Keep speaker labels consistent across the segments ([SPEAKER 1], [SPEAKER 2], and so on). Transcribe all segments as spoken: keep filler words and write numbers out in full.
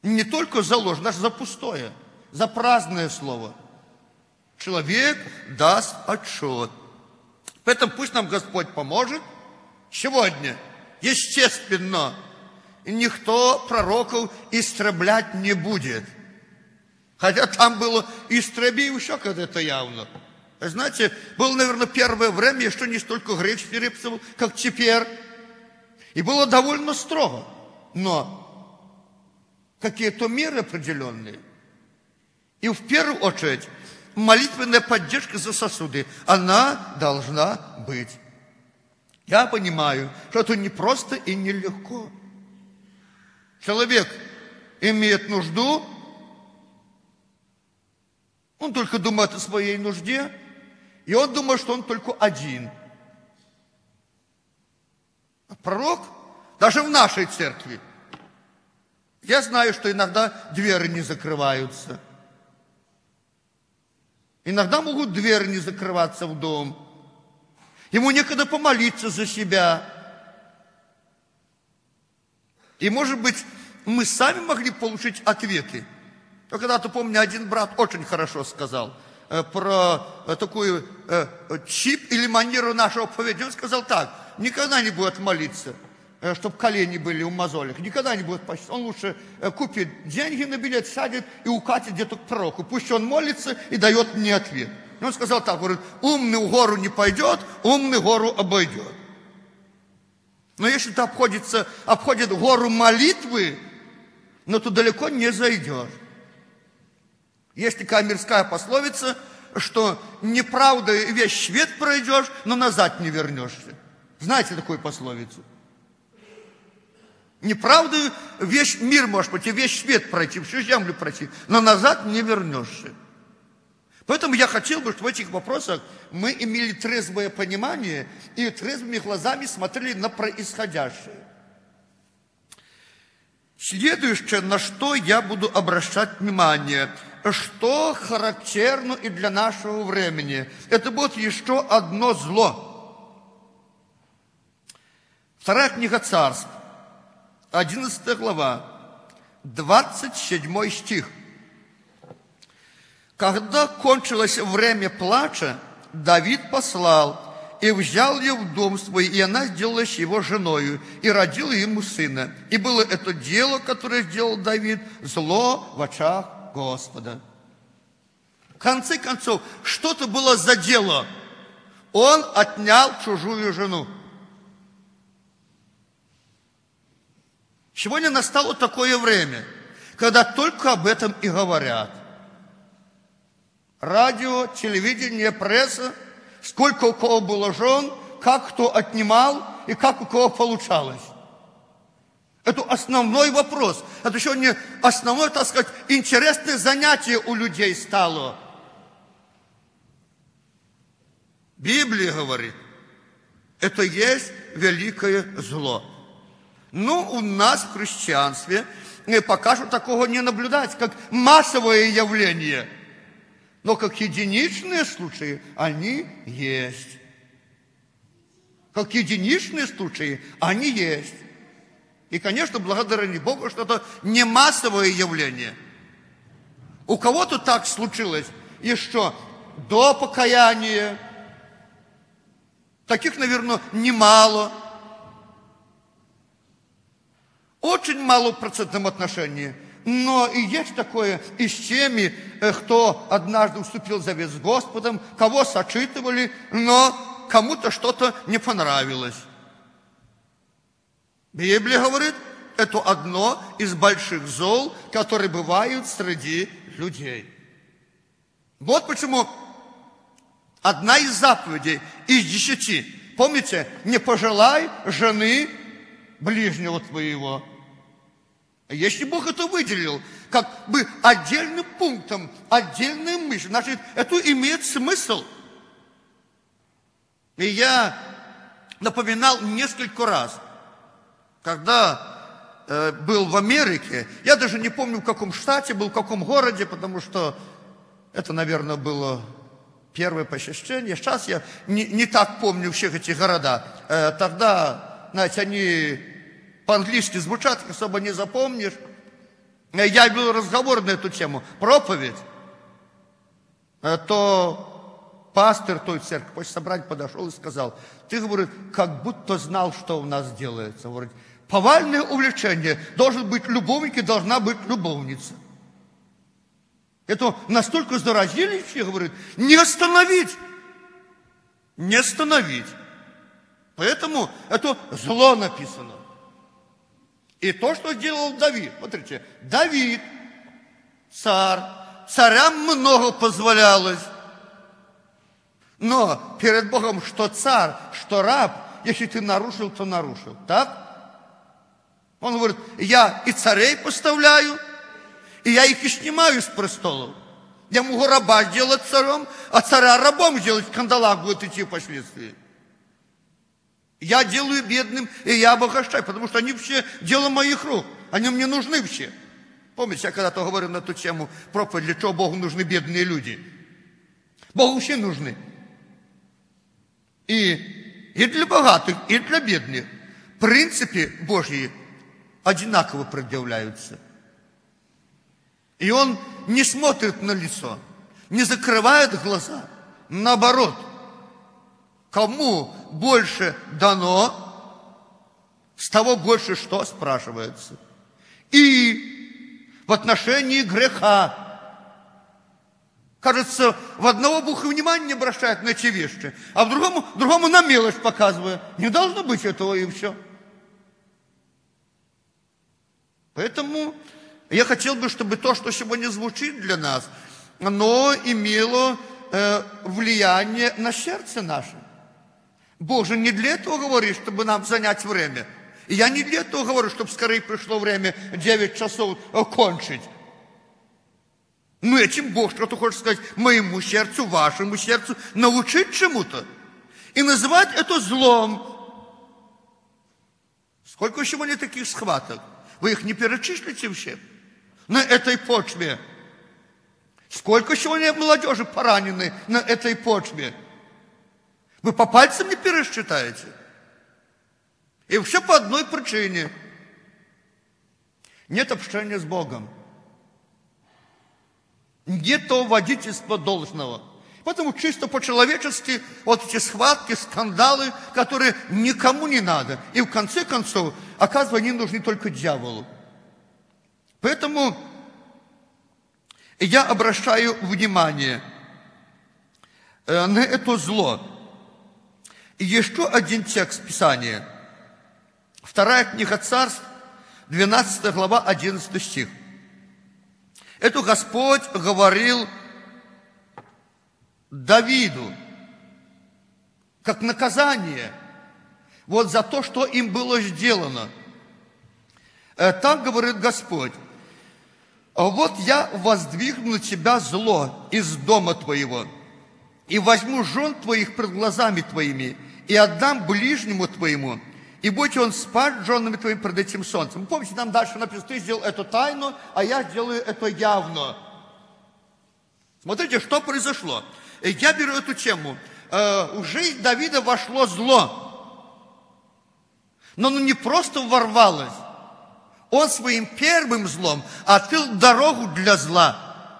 [SPEAKER 1] Не только за ложь, даже за пустое, за праздное слово. Человек даст отчет. Поэтому пусть нам Господь поможет. Сегодня, естественно, никто пророков истреблять не будет. Хотя там было истреби еще когда-то явно. Знаете, было, наверное, первое время еще не столько греческий репцев, как теперь. И было довольно строго. Но какие-то меры определенные. И в первую очередь молитвенная поддержка за сосуды, она должна быть. Я понимаю, что это не просто и нелегко. Человек имеет нужду, он только думает о своей нужде, и он думает, что он только один. А пророк, даже в нашей церкви, я знаю, что иногда двери не закрываются. Иногда могут двери не закрываться в дом. Ему некогда помолиться за себя. И, может быть, мы сами могли получить ответы. Но когда-то, помню, один брат очень хорошо сказал э, про э, такую э, чип или манеру нашего поведения. Он сказал так: никогда не будет молиться, э, чтобы колени были у мозолях. Никогда не будет почти. Он лучше э, купит деньги на билет, сядет и укатит где-то к пророку. Пусть он молится и дает мне ответ. И он сказал так, говорит: умный в гору не пойдет, умный гору обойдет. Но если ты обходится, обходит гору молитвы, но то далеко не зайдешь. Есть такая мирская пословица, что неправдой весь свет пройдешь, но назад не вернешься. Знаете такую пословицу? Неправдой весь мир можешь пройти, весь свет пройти, всю землю пройти, но назад не вернешься. Поэтому я хотел бы, чтобы в этих вопросах мы имели трезвое понимание и трезвыми глазами смотрели на происходящее. Следующее, на что я буду обращать внимание, что характерно и для нашего времени, это будет еще одно зло. Вторая книга Царств, одиннадцатая глава, двадцать седьмой стих. Когда кончилось время плача, Давид послал и взял ее в дом свой, и она сделалась его женою, и родила ему сына. И было это дело, которое сделал Давид, зло в очах Господа. В конце концов, что-то было за дело. Он отнял чужую жену. Сегодня настало такое время, когда только об этом и говорят. Радио, телевидение, пресса, сколько у кого было жен, как кто отнимал и как у кого получалось. Это основной вопрос. Это еще не основное, так сказать, интересное занятие у людей стало. Библия говорит, это есть великое зло. Но у нас в христианстве пока что такого не наблюдается, как массовое явление. Но как единичные случаи они есть. Как единичные случаи они есть. И, конечно, благодарение Богу, что это не массовое явление. У кого-то так случилось еще до покаяния. Таких, наверное, немало. Очень мало в процентном отношении. Но и есть такое и с теми, кто однажды уступил завет с Господом, кого сочитывали, но кому-то что-то не понравилось. Библия говорит, это одно из больших зол, которые бывают среди людей. Вот почему одна из заповедей из десяти, помните, не пожелай жены ближнего твоего. Если Бог это выделил, как бы отдельным пунктом, отдельной мыслью, значит, это имеет смысл. И я напоминал несколько раз, когда э, был в Америке, я даже не помню, в каком штате был, в каком городе, потому что это, наверное, было первое посещение. Сейчас я не, не так помню всех этих городов. Э, тогда, знаете, они... по-английски звучат, особо не запомнишь. я вел разговор на эту тему, проповедь, то пастор той церкви после собрания подошел и сказал: ты, говорит, как будто знал, что у нас делается. Говорит, повальное увлечение, должен быть любовник и должна быть любовница. Это настолько заразили все, говорит, не остановить, не остановить. Поэтому это зло написано. И то, что сделал Давид. Смотрите, Давид, царь, царям много позволялось. Но перед Богом что царь, что раб, если ты нарушил, то нарушил. Так? Он говорит, я и царей поставляю, и я их и снимаю с престолов. Я могу раба сделать царем, а царя рабом сделать, в кандалах будет идти впоследствии. Я делаю бедным, и я обогащаю, потому что они все дело моих рук. Они мне нужны все. Помните, я когда-то говорил на эту тему проповедь, для чего Богу нужны бедные люди. Богу все нужны. И, и для богатых, и для бедных. Принципы Божьи одинаково предъявляются. И Он не смотрит на лицо, не закрывает глаза. Наоборот, кому больше дано, с того больше что спрашивается. И в отношении греха, кажется, в одного Бог внимания не обращает на эти вещи, а в другому, другому на мелочь показывая. Не должно быть этого, и все. Поэтому я хотел бы, чтобы то, что сегодня звучит для нас, оно имело э, влияние на сердце наше. Бог же не для этого говорит, чтобы нам занять время. И я не для этого говорю, чтобы скорее пришло время девять часов кончить. Но этим Бог что-то хочет сказать моему сердцу, вашему сердцу, научить чему-то. И называть это злом. Сколько сегодня таких схваток? Вы их не перечислите все? На этой почве. Сколько сегодня молодежи поранены на этой почве? Вы по пальцам не пересчитаете. И все по одной причине. Нет общения с Богом. Нет того водительства должного. Поэтому чисто по-человечески вот эти схватки, скандалы, которые никому не надо. И в конце концов, оказывается, они нужны только дьяволу. Поэтому я обращаю внимание на это зло. И еще один текст Писания. Вторая книга Царств, двенадцатая глава, одиннадцатый стих. Это Господь говорил Давиду, как наказание, вот за то, что им было сделано. Так говорит Господь: вот я воздвигну на тебя зло из дома твоего, и возьму жен твоих пред глазами твоими, и отдам ближнему твоему, и будет он спать с женами твоими пред этим солнцем. Вы помните, там дальше написано: ты сделал это тайно, а я сделаю это явно. Смотрите, что произошло. Я беру эту тему. В жизнь Давида вошло зло. Но оно не просто ворвалось. Он своим первым злом открыл дорогу для зла.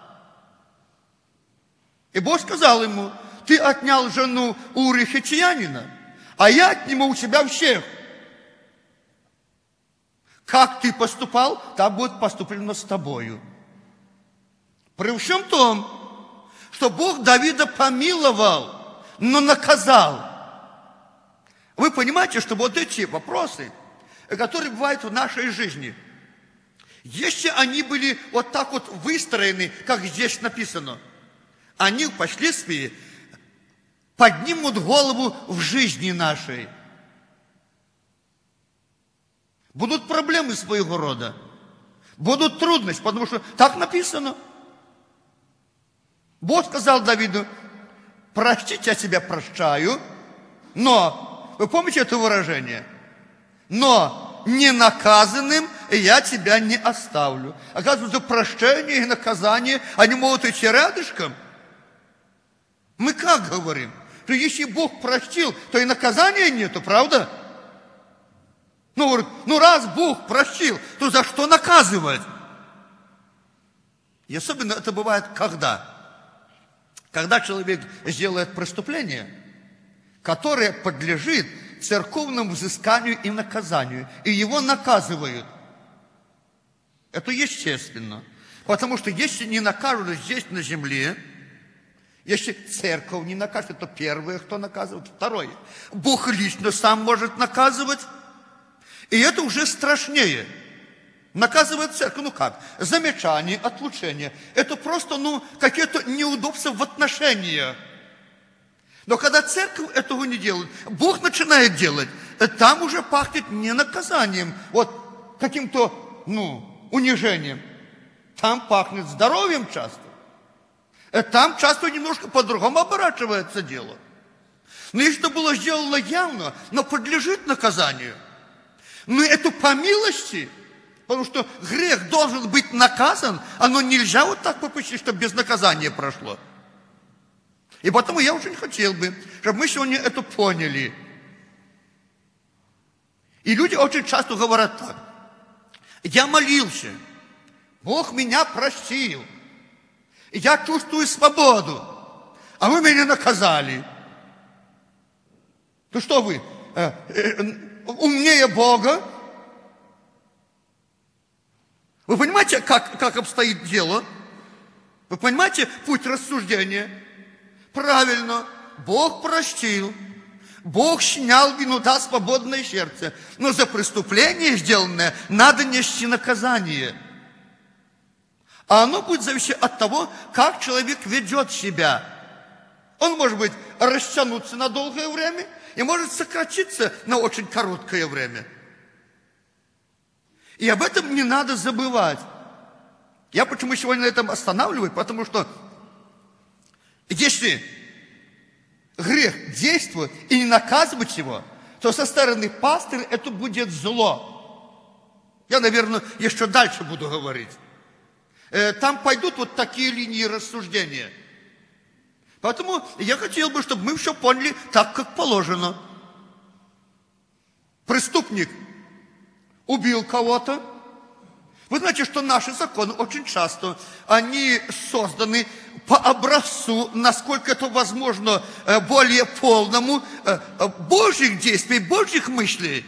[SPEAKER 1] И Бог сказал ему: ты отнял жену Урии Хиттеянина, а я отниму у тебя всех. Как ты поступал, так будет поступлено с тобою. При всем том, что Бог Давида помиловал, но наказал. Вы понимаете, что вот эти вопросы, которые бывают в нашей жизни, если они были вот так вот выстроены, как здесь написано, они впоследствии поднимут голову в жизни нашей. Будут проблемы своего рода. Будут трудности, потому что так написано. Бог сказал Давиду: простить я тебя прощаю, но, вы помните это выражение? Но ненаказанным я тебя не оставлю. Оказывается, прощение и наказание, они могут идти рядышком. Мы как говорим? Что если Бог простил, то и наказания нету, правда? Ну, говорит, ну раз Бог простил, то за что наказывать? И особенно это бывает когда? Когда человек сделает преступление, которое подлежит церковному взысканию и наказанию, и его наказывают. Это естественно. Потому что если не накажут здесь на земле, если церковь не накажет, это первое, кто наказывает. Второе, Бог лично сам может наказывать. И это уже страшнее. Наказывает церковь, ну как? Замечание, отлучение. Это просто, ну, какие-то неудобства в отношениях. Но когда церковь этого не делает, Бог начинает делать, там уже пахнет не наказанием, вот каким-то, ну, унижением. Там пахнет здоровьем часто. Там часто немножко по-другому оборачивается дело. Но если это было сделано явно, но подлежит наказанию. Но это по милости, потому что грех должен быть наказан, оно нельзя вот так попустить, чтобы без наказания прошло. И потому я очень хотел бы, чтобы мы сегодня это поняли. И люди очень часто говорят так. Я молился, Бог меня простил, я чувствую свободу, а вы меня наказали. То что вы, э, э, умнее Бога? Вы понимаете, как, как обстоит дело? Вы понимаете путь рассуждения? Правильно, Бог простил, Бог снял вину, да, свободное сердце. Но за преступление сделанное надо нести наказание. А оно будет зависеть от того, как человек ведет себя. Он может быть растянуться на долгое время и может сократиться на очень короткое время. И об этом не надо забывать. Я почему сегодня на этом останавливаюсь? Потому что если грех действует и не наказывать его, то со стороны пастыря это будет зло. Я, наверное, еще дальше буду говорить. Там пойдут вот такие линии рассуждения. Поэтому я хотел бы, чтобы мы все поняли так, как положено. Преступник убил кого-то. Вы знаете, что наши законы очень часто, они созданы по образцу, насколько это возможно, более полному Божьих действий, Божьих мыслей.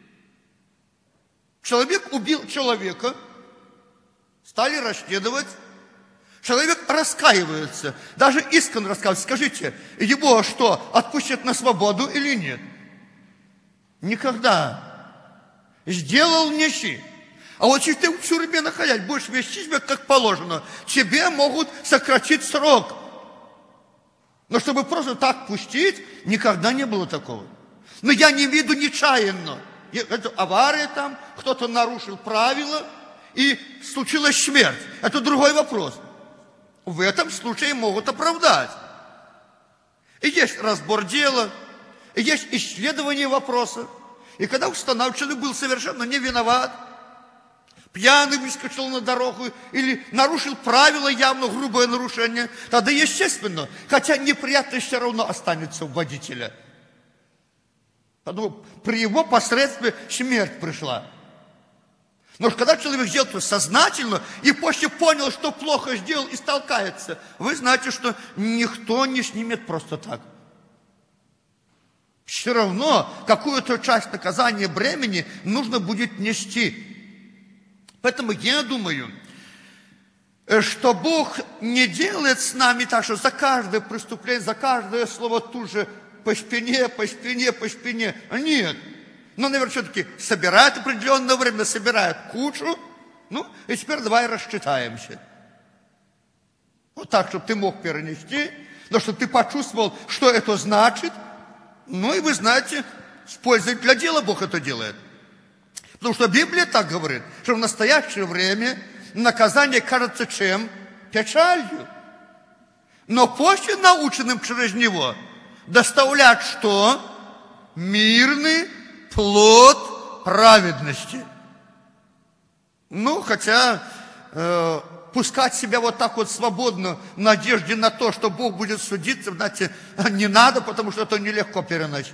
[SPEAKER 1] Человек убил человека, стали расследовать, человек раскаивается, даже искренне раскаивается. Скажите, его что, отпустят на свободу или нет? Никогда. Сделал, неси. А вот если ты в тюрьме находясь, будешь вести себя как положено, тебе могут сократить срок. Но чтобы просто так пустить, никогда не было такого. Но я не виду нечаянно. Это авария там, кто-то нарушил правила, и случилась смерть. Это другой вопрос. В этом случае могут оправдать. И есть разбор дела, и есть исследование вопроса. И когда установлен, человек был совершенно не виноват, пьяный выскочил на дорогу или нарушил правила, явно грубое нарушение, тогда естественно, хотя неприятность все равно останется у водителя. Поэтому при его посредстве смерть пришла. Но когда человек сделал это сознательно и после понял, что плохо сделал и стал каяться, вы знаете, что никто не снимет просто так. Все равно какую-то часть наказания бремени нужно будет нести. Поэтому я думаю, что Бог не делает с нами так, что за каждое преступление, за каждое слово тут же по спине, по спине, по спине. Нет. Но, наверное, все-таки собирает определенное время, собирает кучу. Ну, и теперь давай рассчитаемся. Вот так, чтобы ты мог перенести, но чтобы ты почувствовал, что это значит. Ну, и вы знаете, с пользой для дела Бог это делает. Потому что Библия так говорит, что в настоящее время наказание кажется чем? Печалью. Но после наученным через него доставлять что? Мирный плод праведности. Ну, хотя э, пускать себя вот так вот свободно в надежде на то, что Бог будет судиться, знаете, не надо, потому что это нелегко переносить.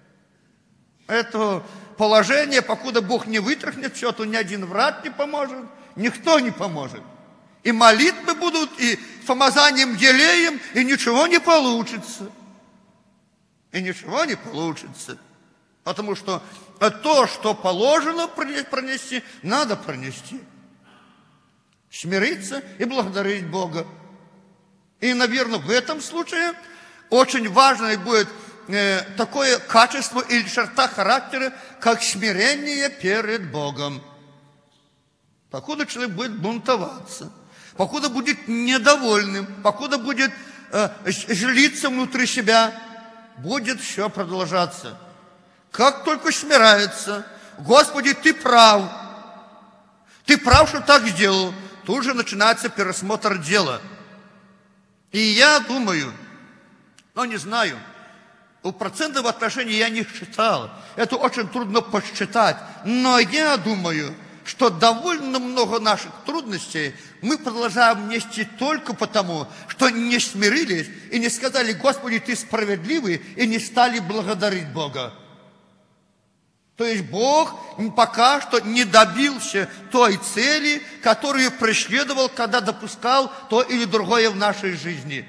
[SPEAKER 1] Это положение, покуда Бог не вытряхнет все, то ни один враг не поможет, никто не поможет. И молитвы будут, и с помазанием елеем, и ничего не получится. И ничего не получится. Потому что то, что положено пронести, надо пронести. Смириться и благодарить Бога. И, наверное, в этом случае очень важно будет э, такое качество или черта характера, как смирение перед Богом. Покуда человек будет бунтоваться, покуда будет недовольным, покуда будет э, злиться внутри себя, будет все продолжаться. Как только смиряется, Господи, Ты прав, Ты прав, что так сделал, тут же начинается пересмотр дела. И я думаю, но не знаю, у процентов отношений я не считал, это очень трудно посчитать, но я думаю, что довольно много наших трудностей мы продолжаем нести только потому, что не смирились и не сказали: Господи, Ты справедливый, и не стали благодарить Бога. То есть Бог пока что не добился той цели, которую преследовал, когда допускал то или другое в нашей жизни.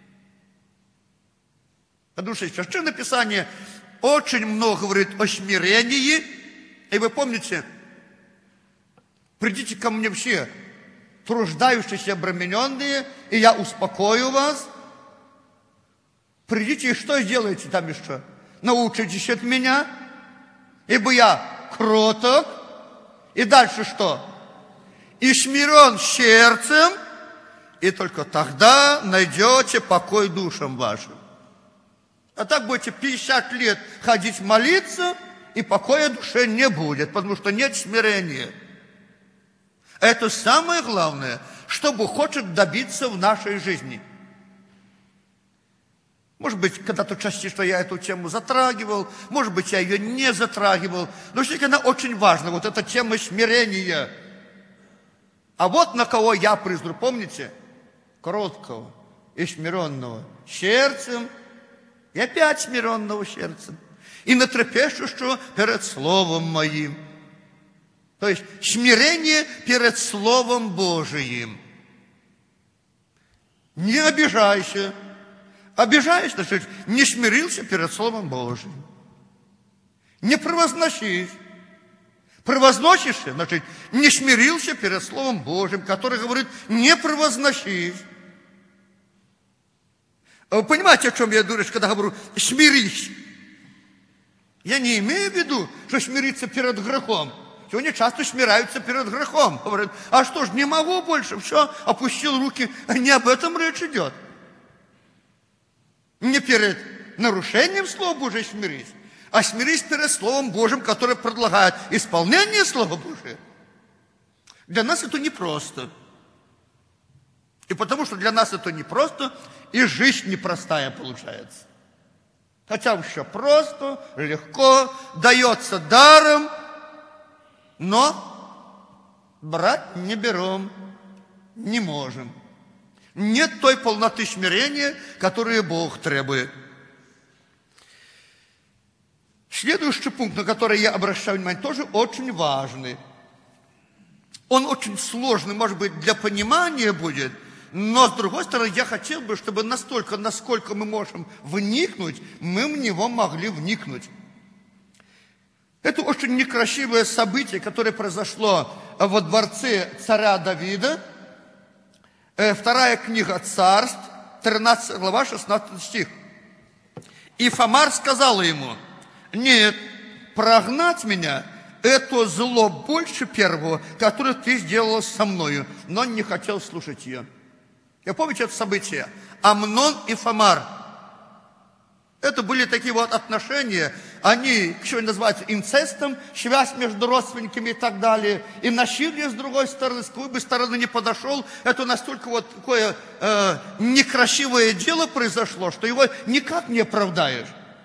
[SPEAKER 1] Потому что Священное Писание очень много говорит о смирении. И вы помните, придите ко мне все, труждающиеся, обремененные, и я успокою вас. Придите, и что сделаете там еще? Научитесь от меня, ибо я кроток. И дальше что? И смирен сердцем, и только тогда найдете покой душам вашим. А так будете пятьдесят лет ходить молиться, и покоя душе не будет, потому что нет смирения. Это самое главное, что Бог хочет добиться в нашей жизни. Может быть, когда-то частично я эту тему затрагивал, может быть, я ее не затрагивал, но все-таки она очень важна, вот эта тема смирения. А вот на кого я призру, помните? Кроткого и смиренного сердцем, и опять смиренного сердцем, и натрепещущего перед Словом Моим. То есть смирение перед Словом Божиим. Не обижайся. Обижаешься, значит, не смирился перед Словом Божиим. Не превозносись. Превозносишься, значит, не смирился перед Словом Божиим, который говорит: не превозносись. Вы понимаете, о чем я говорю, когда говорю «смирись»? Я не имею в виду, что смириться перед грехом. Сегодня часто смиряются перед грехом. Говорят: а что ж, не могу больше, все, опустил руки. Не об этом речь идет. Не перед нарушением Слова Божия смирись, а смирись перед Словом Божьим, которое предлагает исполнение Слова Божия. Для нас это непросто. И потому что для нас это непросто, и жизнь непростая получается. Хотя все просто, легко, дается даром, но брать не берем, не можем. Нет той полноты смирения, которую Бог требует. Следующий пункт, на который я обращаю внимание, тоже очень важный. Он очень сложный, может быть, для понимания будет, но, с другой стороны, я хотел бы, чтобы настолько, насколько мы можем вникнуть, мы в него могли вникнуть. Это очень некрасивое событие, которое произошло во дворце царя Давида. Вторая книга Царств, тринадцатая глава, шестнадцатый стих. И Фамар сказала ему: нет, прогнать меня – это зло больше первого, которое ты сделала со мною. Но он не хотел слушать ее. Я помните это событие? Амнон и Фамар. Это были такие вот отношения, они, что называется, инцестом, связь между родственниками и так далее. И насилие с другой стороны, с какой бы стороны ни подошел, это настолько вот такое э, некрасивое дело произошло, что его никак не оправдаешь.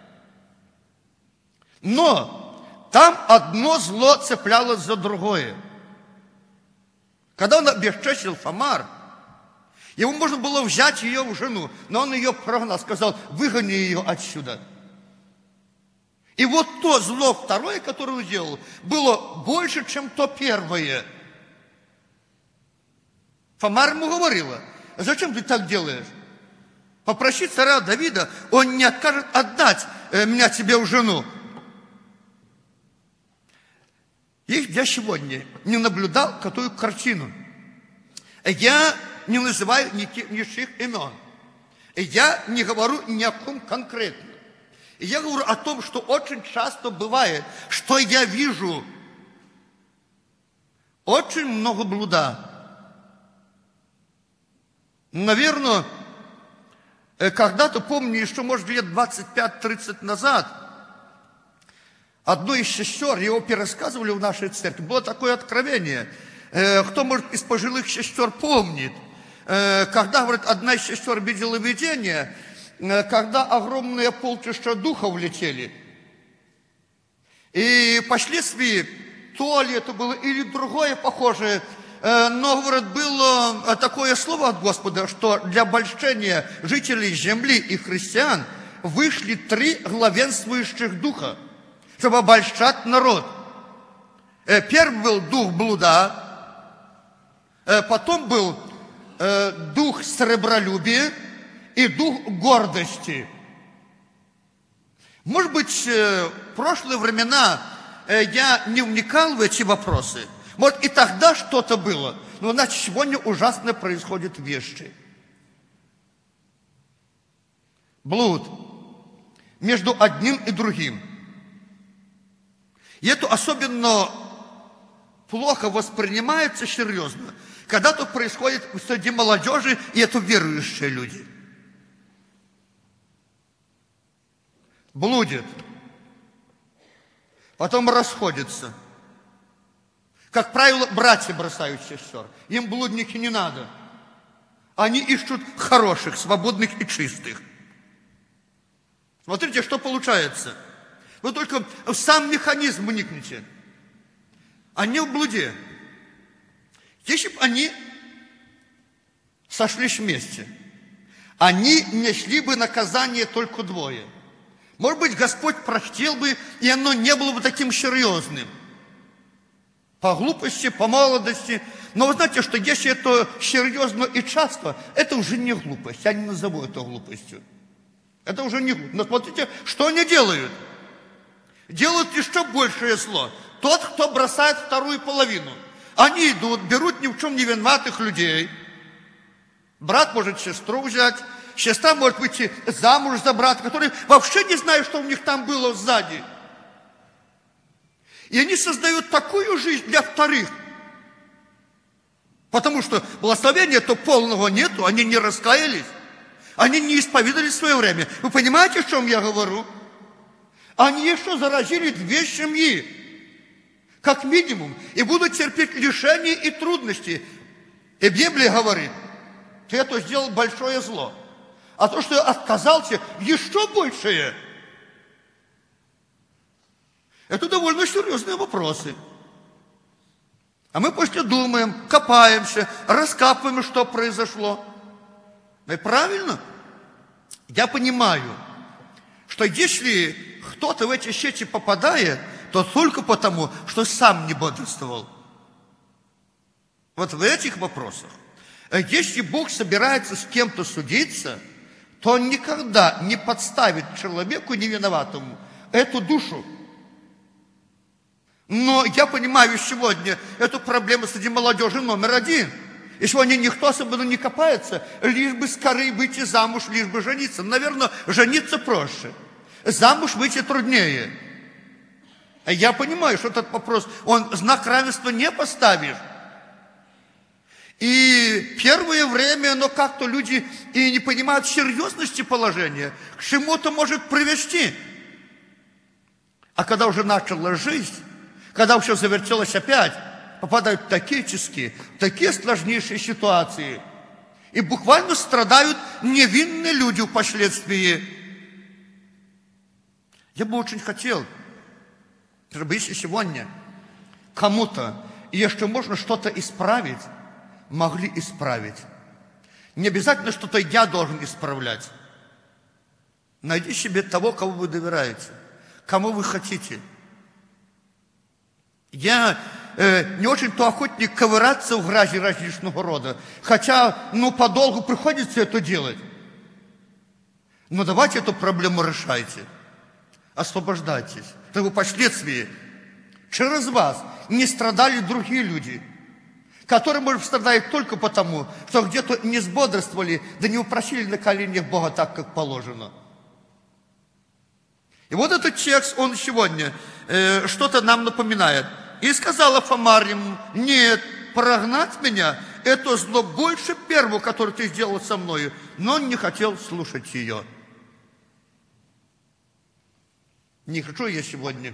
[SPEAKER 1] Но там одно зло цеплялось за другое. Когда он обесчестил Фамар, ему можно было взять ее в жену, но он ее прогнал, сказал: выгони ее отсюда. И вот то зло второе, которое он сделал, было больше, чем то первое. Тамара ему говорила: зачем ты так делаешь? Попроси царя Давида, он не откажет отдать меня тебе в жену. И я сегодня не наблюдал такую картину. Я не называю ничьих имен. Я не говорю ни о ком конкретно. Я говорю о том, что очень часто бывает, что я вижу очень много блуда. Наверное, когда-то, помню, еще, может, лет двадцать пять тридцать назад, одной из сестер, его пересказывали в нашей церкви, было такое откровение. Кто, может, из пожилых сестер помнит, когда, говорит, одна из сестер видела видение, когда огромные полчища духов летели. И пошли свои, то ли это было, или другое похожее. Но, говорит, было такое слово от Господа, что для обольщения жителей земли и христиан вышли три главенствующих духа, чтобы обольщать народ. Первый был дух блуда, потом был дух сребролюбия и дух гордости. Может быть, в прошлые времена я не вникал в эти вопросы. Может, и тогда что-то было. Но, значит, сегодня ужасно происходят вещи. Блуд между одним и другим. И это особенно плохо воспринимается серьезно, когда это происходит среди молодежи, и это верующие люди. Блудят. Потом расходятся. Как правило, братья бросают сестер. Им блудники не надо. Они ищут хороших, свободных и чистых. Смотрите, что получается. Вы только в сам механизм вникните. Они в блуде. Если бы они сошлись вместе, они несли бы наказание только двое. Может быть, Господь простил бы, и оно не было бы таким серьезным. По глупости, по молодости. Но вы знаете, что если это серьезно и часто, это уже не глупость. Я не назову это глупостью. Это уже не глупость. Но смотрите, что они делают. Делают еще большее зло. Тот, кто бросает вторую половину. Они идут, берут ни в чем не виноватых людей. Брат может сестру взять. Сестра может выйти замуж за брата, который вообще не знает, что у них там было сзади. И они создают такую жизнь для вторых. Потому что благословения-то полного нету, они не раскаялись. Они не исповедали свое время. Вы понимаете, о чем я говорю? Они еще заразили две семьи, как минимум, и будут терпеть лишения и трудности. И Библия говорит, ты это сделал большое зло. А то, что я отказался, еще большее. Это довольно серьезные вопросы. А мы после думаем, копаемся, раскапываем, что произошло. И правильно? Я понимаю, что если кто-то в эти сети попадает, то только потому, что сам не бодрствовал. Вот в этих вопросах. Если Бог собирается с кем-то судиться, то Он никогда не подставит человеку невиноватому эту душу. Но я понимаю сегодня эту проблему среди молодежи номер один. И сегодня никто особенно не копается, лишь бы скорее выйти замуж, лишь бы жениться. Наверное, жениться проще. Замуж выйти труднее. Я понимаю, что этот вопрос, он знак равенства не поставишь. И первое время, но как-то люди и не понимают серьезности положения, к чему-то может привести. А когда уже начала жизнь, когда все завертелось опять, попадают в такие тиски, в такие сложнейшие ситуации. И буквально страдают невинные люди впоследствии. Я бы очень хотел, чтобы если сегодня кому-то, и если можно что-то исправить, могли исправить. Не обязательно что-то я должен исправлять. Найди себе того, кого вы доверяете, кому вы хотите. Я э, не очень-то охотник ковыряться в грязи различного рода. Хотя, ну, подолгу приходится это делать. Но давайте эту проблему решайте. Освобождайтесь. Чтобы впоследствии через вас не страдали другие люди, которые, может, страдают только потому, что где-то не сбодрствовали, да не упросили на коленях Бога так, как положено. И вот этот текст, он сегодня э, что-то нам напоминает. И сказала Фома ему: нет, прогнать меня – это зло больше первого, которое ты сделал со мною. Но он не хотел слушать ее. Не хочу я сегодня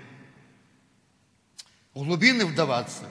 [SPEAKER 1] в глубины вдаваться.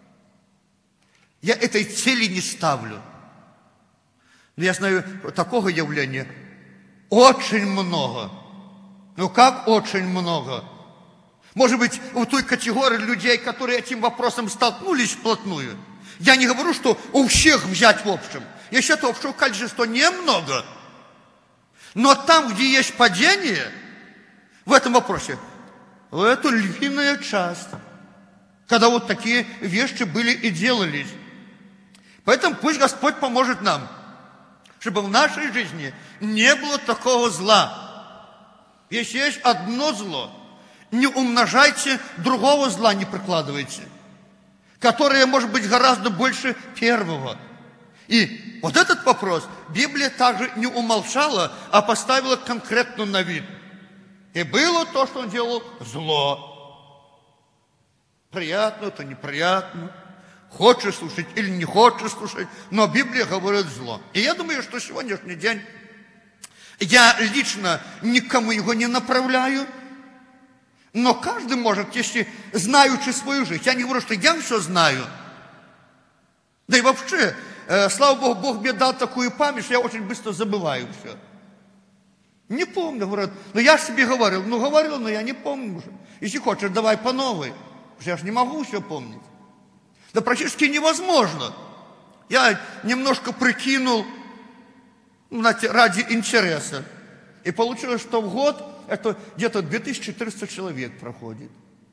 [SPEAKER 1] Я этой цели не ставлю. Но я знаю, такого явления очень много. Ну как очень много? Может быть, в той категории людей, которые этим вопросом столкнулись вплотную. Я не говорю, что у всех взять в общем. Я считаю, что количество немного. Но там, где есть падение, в этом вопросе, это львиная часть. Когда вот такие вещи были и делались. Поэтому пусть Господь поможет нам, чтобы в нашей жизни не было такого зла. Если есть одно зло, не умножайте, другого зла не прикладывайте, которое может быть гораздо больше первого. И вот этот вопрос Библия также не умолчала, а поставила конкретно на вид. И было то, что он делал, зло. Приятно, это неприятно. Хочешь слушать или не хочешь слушать, но Библия говорит зло. И я думаю, что сегодняшний день я лично никому его не направляю, но каждый может, если знаючи свою жизнь. Я не говорю, что я все знаю. Да и вообще, э, слава Богу, Бог мне дал такую память, что я очень быстро забываю все. Не помню, говорят. Но я себе говорил, ну говорил, но я не помню уже. Если хочешь, давай по новой. Я же не могу все помнить. Да практически невозможно. Я немножко прикинул, знаете, ради интереса. И получилось, что в год это где-то две тысячи четыреста человек проходит.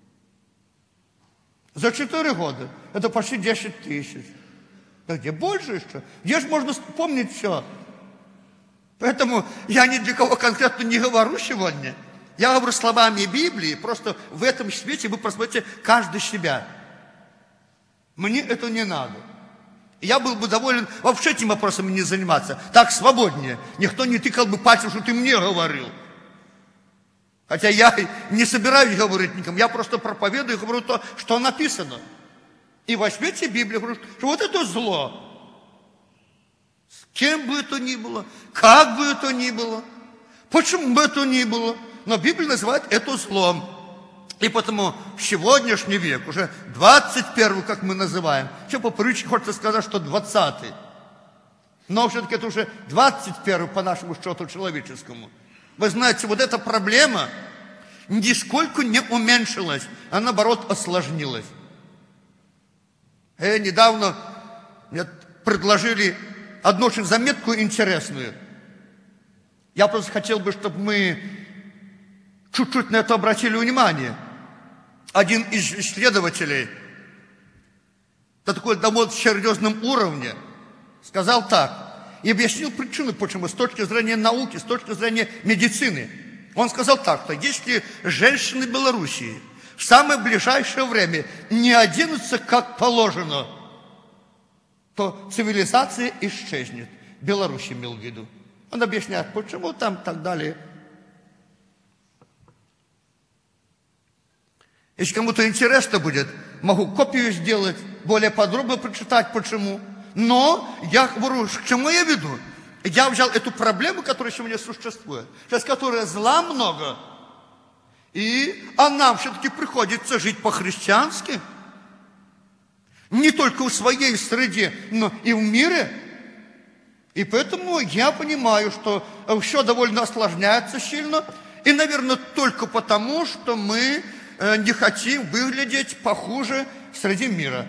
[SPEAKER 1] За четыре года это почти десять тысяч. Да где больше еще? Где же можно помнить все? Поэтому я ни для кого конкретно не говорю сегодня. Я говорю словами Библии, просто в этом свете вы посмотрите каждый себя. Мне это не надо. Я был бы доволен вообще этим вопросом не заниматься. Так свободнее. Никто не тыкал бы пальцем, что ты мне говорил. Хотя я не собираюсь говорить никому. Я просто проповедую и говорю то, что написано. И возьмите Библию, говорю, что вот это зло. С кем бы это ни было, как бы это ни было, почему бы это ни было. Но Библия называет это злом. И потому в сегодняшний век, уже двадцать первый, как мы называем, еще по привычке хочется сказать, что двадцатый. Но все-таки это уже двадцать первый по нашему счету человеческому. Вы знаете, вот эта проблема нисколько не уменьшилась, а наоборот осложнилась. И недавно мне предложили одну очень заметку интересную. Я просто хотел бы, чтобы мы чуть-чуть на это обратили внимание. Один из исследователей, на такой довольно серьезном уровне, сказал так, и объяснил причину, почему, с точки зрения науки, с точки зрения медицины. Он сказал так, что если женщины Белоруссии в самое ближайшее время не оденутся как положено, то цивилизация исчезнет. Беларусь имел в виду. Он объясняет, почему там и так далее. Если кому-то интересно будет, могу копию сделать, более подробно прочитать, почему. Но я говорю, к чему я веду? Я взял эту проблему, которая сегодня существует, сейчас которой зла много, и, а нам все-таки приходится жить по-христиански. Не только в своей среде, но и в мире. И поэтому я понимаю, что все довольно осложняется сильно. И, наверное, только потому, что мы не хотим выглядеть похуже среди мира.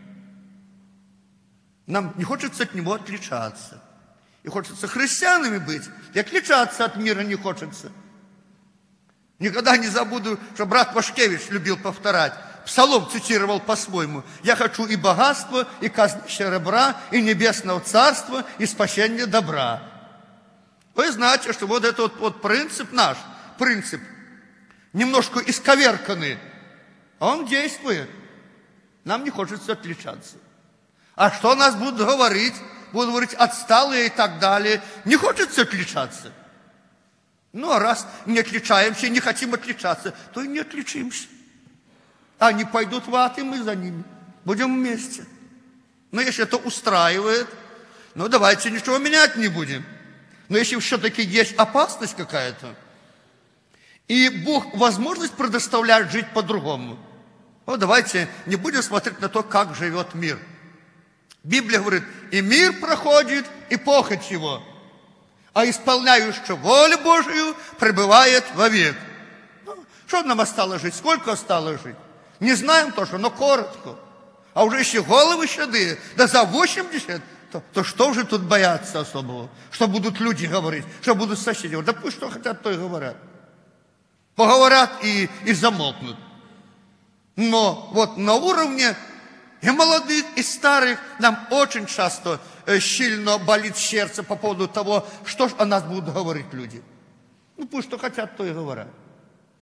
[SPEAKER 1] Нам не хочется от него отличаться. И хочется христианами быть. И отличаться от мира не хочется. Никогда не забуду, что брат Вашкевич любил повторять. Псалом цитировал по-своему. «Я хочу и богатства, и казнища ребра, и небесного царства, и спасения добра». Вы знаете, что вот этот вот принцип наш, принцип, немножко исковерканный, он действует. Нам не хочется отличаться. А что нас будут говорить? Будут говорить отсталые и так далее. Не хочется отличаться. Ну, а раз не отличаемся, не хотим отличаться, то и не отличимся. Они пойдут в ад, и мы за ними. Будем вместе. Но если это устраивает, ну, давайте ничего менять не будем. Но если все-таки есть опасность какая-то, и Бог возможность предоставляет жить по-другому, ну, давайте не будем смотреть на то, как живет мир. Библия говорит, и мир проходит, и похоть его, а исполняющий волю Божию пребывает вовек. Ну, что нам осталось жить? Сколько осталось жить? Не знаем тоже, но коротко. А уже если головы седые, да за восемьдесят, то, то что же тут бояться особого? Что будут люди говорить? Что будут соседи говорить? Да пусть что хотят, то и говорят. Поговорят и, и замолкнут. Но вот на уровне и молодых, и старых нам очень часто э, сильно болит сердце по поводу того, что ж о нас будут говорить люди. Ну пусть что хотят, то и говорят.